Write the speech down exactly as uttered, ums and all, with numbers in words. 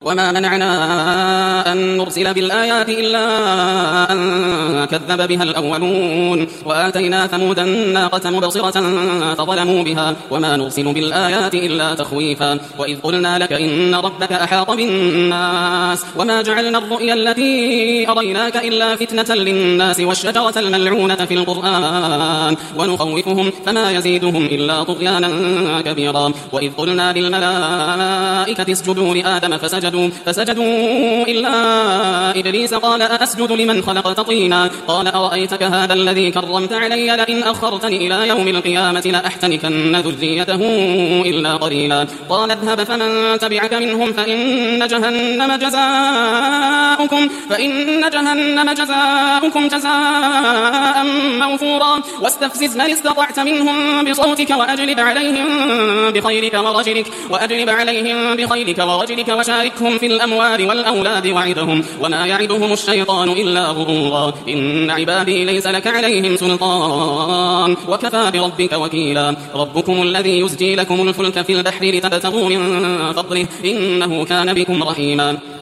وما منعنا أن نرسل بالآيات إلا أن كذب بها الأولون وآتينا ثمود الناقة مبصرة فظلموا بها وما نرسل بالآيات إلا تخويفا وإذ قلنا لك إن ربك أحاط بالناس وما جعلنا الرؤيا التي أريناك إلا فتنة للناس والشجرة الملعونة في القرآن ونخوفهم فما يزيدهم إلا طغيانا كبيرا وإذ قلنا للملائكة اسجدوا لآدم فسجدوا, فسجدوا إلا إبليس قال أسجد لمن خلقت طينا قال أرأيتك هذا الذي كرمت علي لئن أخرتني إلى يوم القيامة لأحتنكن ذريته إلا قليلا قال اذهب فمن تبعك منهم فإن جهنم جزاؤكم فإن جهنم جزاؤكم جزاء موفورا واستفزز من استطعت منهم بصوتك وأجلب عليهم بخيلك ورجلك وأجلب عليهم بخيلك ورجلك وشاركهم في الأموال والأولاد وعدهم وما يعدهم الشيطان إلا غرورا إن عبادي ليس لك عليهم سلطان وكفى بربك وكيلا ربكم الذي يزجي لكم الفلك في البحر لتبتغوا من فضله إنه كان بكم رحيما